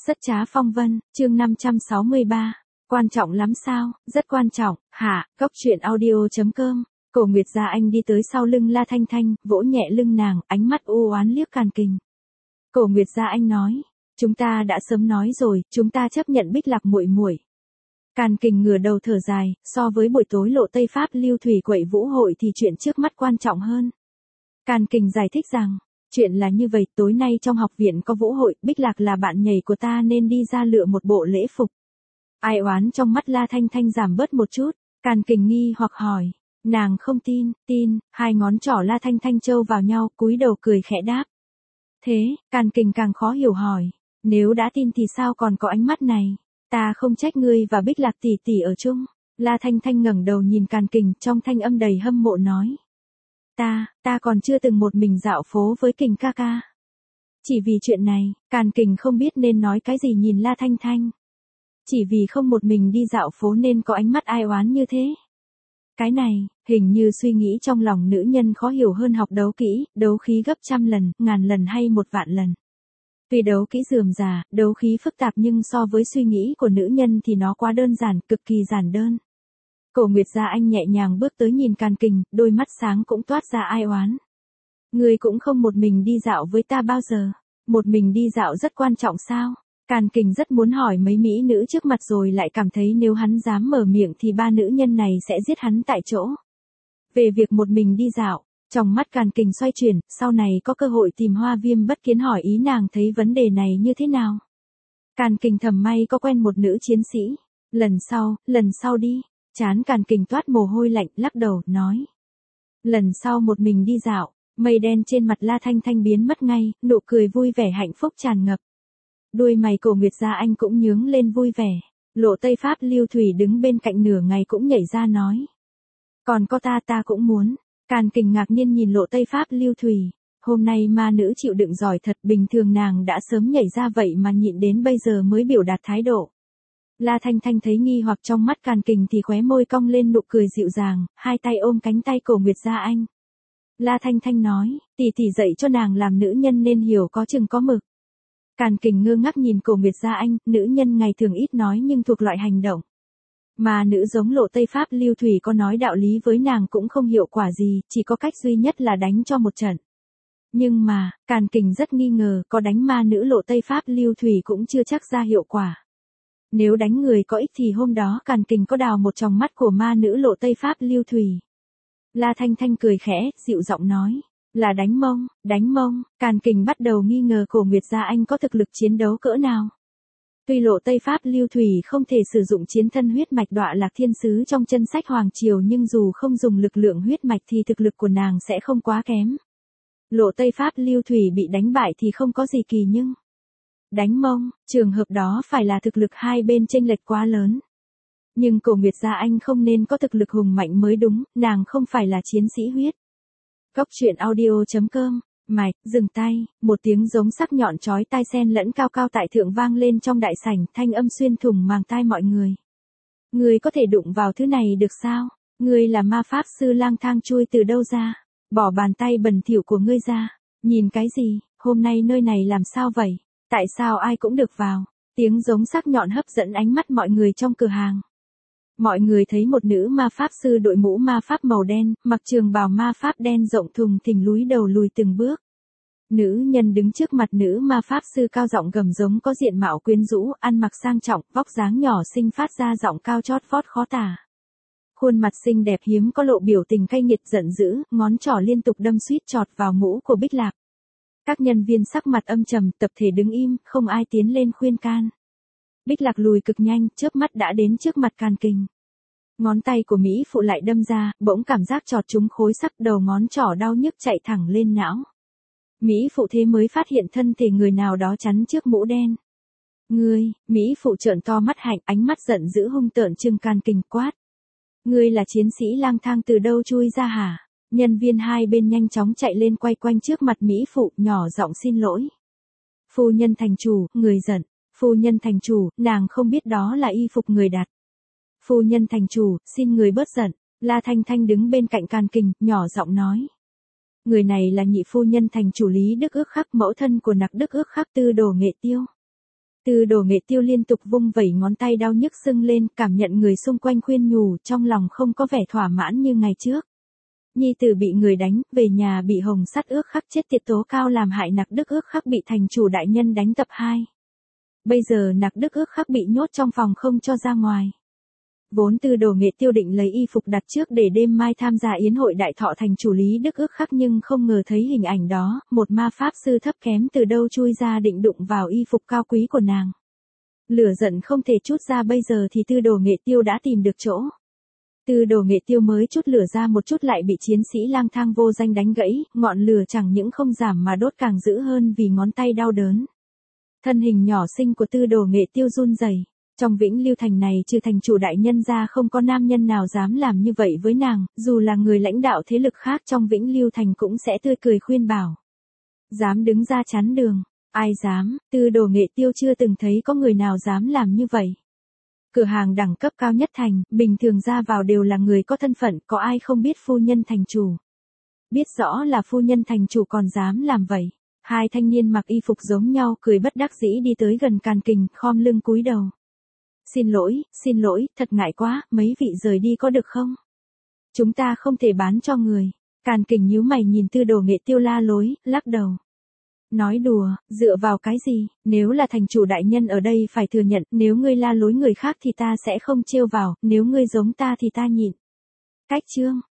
Rất trá phong vân, chương 563. Quan trọng lắm sao? Rất quan trọng, hả? Góc truyện audio.com. Cổ Nguyệt Gia Anh đi tới sau lưng La Thanh Thanh, vỗ nhẹ lưng nàng, ánh mắt u oán liếc Càn Kình. Cổ Nguyệt Gia Anh nói, chúng ta đã sớm nói rồi, chúng ta chấp nhận Bích Lạc muội muội. Càn Kình ngửa đầu thở dài, so với buổi tối lộ Tây Pháp lưu thủy quậy vũ hội thì chuyện trước mắt quan trọng hơn. Càn Kình giải thích rằng, chuyện là như vậy, tối nay trong học viện có vũ hội, Bích Lạc là bạn nhảy của ta nên đi ra lựa một bộ lễ phục. Ai oán trong mắt La Thanh Thanh giảm bớt một chút, Càn Kình nghi hoặc hỏi, nàng không tin, hai ngón trỏ La Thanh Thanh trâu vào nhau, cúi đầu cười khẽ đáp. Thế, Càn Kình càng khó hiểu hỏi, nếu đã tin thì sao còn có ánh mắt này, ta không trách ngươi và Bích Lạc tỷ tỷ ở chung. La Thanh Thanh ngẩng đầu nhìn Càn Kình trong thanh âm đầy hâm mộ nói. Ta còn chưa từng một mình dạo phố với Kình ca ca. Chỉ vì chuyện này, Càn Kình không biết nên nói cái gì nhìn La Thanh Thanh. Chỉ vì không một mình đi dạo phố nên có ánh mắt ai oán như thế. Cái này, hình như suy nghĩ trong lòng nữ nhân khó hiểu hơn học đấu kỹ, đấu khí gấp 100 lần, 1000 lần hay 1.000.000 lần. Tuy đấu kỹ rườm rà, đấu khí phức tạp nhưng so với suy nghĩ của nữ nhân thì nó quá đơn giản, cực kỳ giản đơn. Cổ Nguyệt Gia Anh nhẹ nhàng bước tới nhìn Càn Kình, đôi mắt sáng cũng toát ra ai oán. Ngươi cũng không một mình đi dạo với ta bao giờ. Một mình đi dạo rất quan trọng sao? Càn Kình rất muốn hỏi mấy mỹ nữ trước mặt rồi lại cảm thấy nếu hắn dám mở miệng thì ba nữ nhân này sẽ giết hắn tại chỗ. Về việc một mình đi dạo, trong mắt Càn Kình xoay chuyển, sau này có cơ hội tìm Hoa Viêm Bất Kiến hỏi ý nàng thấy vấn đề này như thế nào. Càn Kình thầm may có quen một nữ chiến sĩ. Lần sau đi. Chán Càn Kình toát mồ hôi lạnh, lắc đầu, nói. Lần sau một mình đi dạo, mây đen trên mặt La Thanh Thanh biến mất ngay, nụ cười vui vẻ hạnh phúc tràn ngập. Đuôi mày Cổ Nguyệt Gia Anh cũng nhướng lên vui vẻ. Lộ Tây Pháp Lưu Thủy đứng bên cạnh nửa ngày cũng nhảy ra nói. Còn có ta cũng muốn. Càn Kình ngạc nhiên nhìn Lộ Tây Pháp Lưu Thủy. Hôm nay ma nữ chịu đựng giỏi thật, bình thường nàng đã sớm nhảy ra vậy mà nhịn đến bây giờ mới biểu đạt thái độ. La Thanh Thanh thấy nghi hoặc trong mắt Càn Kình thì khóe môi cong lên nụ cười dịu dàng, hai tay ôm cánh tay Cổ Nguyệt Gia Anh. La Thanh Thanh nói, tỷ dạy cho nàng làm nữ nhân nên hiểu có chừng có mực. Càn Kình ngơ ngác nhìn Cổ Nguyệt Gia Anh, nữ nhân ngày thường ít nói nhưng thuộc loại hành động. Mà nữ giống Lộ Tây Pháp Lưu Thủy có nói đạo lý với nàng cũng không hiệu quả gì, chỉ có cách duy nhất là đánh cho một trận. Nhưng mà, Càn Kình rất nghi ngờ, có đánh ma nữ Lộ Tây Pháp Lưu Thủy cũng chưa chắc ra hiệu quả. Nếu đánh người có ích thì hôm đó Càn Kình có đào một tròng mắt của ma nữ Lộ Tây Pháp Lưu Thủy. La Thanh Thanh cười khẽ, dịu giọng nói, là đánh mông, Càn Kình bắt đầu nghi ngờ Cổ Nguyệt Gia Anh có thực lực chiến đấu cỡ nào. Tuy Lộ Tây Pháp Lưu Thủy không thể sử dụng chiến thân huyết mạch đọa lạc thiên sứ trong chân sách Hoàng Triều nhưng dù không dùng lực lượng huyết mạch thì thực lực của nàng sẽ không quá kém. Lộ Tây Pháp Lưu Thủy bị đánh bại thì không có gì kỳ nhưng đánh mông, trường hợp đó phải là thực lực hai bên chênh lệch quá lớn. Nhưng Cổ Nguyệt Gia Anh không nên có thực lực hùng mạnh mới đúng, nàng không phải là chiến sĩ huyết. Góc truyện audio.com. Mạch, dừng tay, một tiếng giống sắc nhọn chói tai xen lẫn cao cao tại thượng vang lên trong đại sảnh, thanh âm xuyên thủng màng tai mọi người. Ngươi có thể đụng vào thứ này được sao? Ngươi là ma pháp sư lang thang chui từ đâu ra? Bỏ bàn tay bẩn thỉu của ngươi ra. Nhìn cái gì? Hôm nay nơi này làm sao vậy? Tại sao ai cũng được vào? Tiếng giống sắc nhọn hấp dẫn ánh mắt mọi người trong cửa hàng. Mọi người thấy một nữ ma pháp sư đội mũ ma pháp màu đen, mặc trường bào ma pháp đen rộng thùng thình lúi đầu lùi từng bước. Nữ nhân đứng trước mặt nữ ma pháp sư cao giọng gầm giống có diện mạo quyến rũ, ăn mặc sang trọng, vóc dáng nhỏ xinh phát ra giọng cao chót vót khó tả. Khuôn mặt xinh đẹp hiếm có lộ biểu tình cay nghiệt giận dữ, ngón trỏ liên tục đâm suýt chọt vào mũ của Bích Lạc. Các nhân viên sắc mặt âm trầm, tập thể đứng im, không ai tiến lên khuyên can. Bích Lạc lùi cực nhanh, chớp mắt đã đến trước mặt Càn Kình. Ngón tay của Mỹ phụ lại đâm ra, bỗng cảm giác chọt trúng khối sắc, đầu ngón trỏ đau nhức chạy thẳng lên não. Mỹ phụ thế mới phát hiện thân thể người nào đó chắn trước mũ đen. Ngươi, Mỹ phụ trợn to mắt hạnh, ánh mắt giận dữ hung tợn trừng Càn Kình quát. Ngươi là chiến sĩ lang thang từ đâu chui ra hả? Nhân viên hai bên nhanh chóng chạy lên quay quanh trước mặt Mỹ phụ, nhỏ giọng xin lỗi. Phu nhân thành chủ, người giận. Phu nhân thành chủ, nàng không biết đó là y phục người đặt. Phu nhân thành chủ, xin người bớt giận. La Thanh Thanh đứng bên cạnh Càn Kình, nhỏ giọng nói. Người này là nhị phu nhân thành chủ Lý Đức Ước Khắc, mẫu thân của Nặc Đức Ước Khắc tư đồ Nghệ Tiêu. Tư Đồ Nghệ Tiêu liên tục vung vẩy ngón tay đau nhức sưng lên, cảm nhận người xung quanh khuyên nhủ, trong lòng không có vẻ thỏa mãn như ngày trước. Nhi tử bị người đánh, về nhà bị Hồng Sắt ước khắc chết tiệt tố cao làm hại Nặc Đức ước khắc bị thành chủ đại nhân đánh tập 2. Bây giờ Nặc Đức ước khắc bị nhốt trong phòng không cho ra ngoài. Vốn Tư Đồ Nghệ Tiêu định lấy y phục đặt trước để đêm mai tham gia yến hội đại thọ thành chủ Lý Đức ước khắc, nhưng không ngờ thấy hình ảnh đó, một ma pháp sư thấp kém từ đâu chui ra định đụng vào y phục cao quý của nàng. Lửa giận không thể trút ra bây giờ thì Tư Đồ Nghệ Tiêu đã tìm được chỗ. Tư Đồ Nghệ Tiêu mới chút lửa ra một chút lại bị chiến sĩ lang thang vô danh đánh gãy, ngọn lửa chẳng những không giảm mà đốt càng dữ hơn vì ngón tay đau đớn. Thân hình nhỏ xinh của Tư Đồ Nghệ Tiêu run rẩy. Trong Vĩnh Lưu Thành này trừ thành chủ đại nhân ra không có nam nhân nào dám làm như vậy với nàng, dù là người lãnh đạo thế lực khác trong Vĩnh Lưu Thành cũng sẽ tươi cười khuyên bảo. Dám đứng ra chắn đường, ai dám, Tư Đồ Nghệ Tiêu chưa từng thấy có người nào dám làm như vậy. Cửa hàng đẳng cấp cao nhất thành, bình thường ra vào đều là người có thân phận, có ai không biết phu nhân thành chủ. Biết rõ là phu nhân thành chủ còn dám làm vậy. Hai thanh niên mặc y phục giống nhau cười bất đắc dĩ đi tới gần Càn Kình, khom lưng cúi đầu. Xin lỗi, thật ngại quá, mấy vị rời đi có được không? Chúng ta không thể bán cho người. Càn Kình nhíu mày nhìn Tư Đồ Nghệ Tiêu la lối, lắc đầu. Nói đùa, dựa vào cái gì, nếu là thành chủ đại nhân ở đây phải thừa nhận, nếu ngươi la lối người khác thì ta sẽ không trêu vào, nếu ngươi giống ta thì ta nhịn. Cách chương.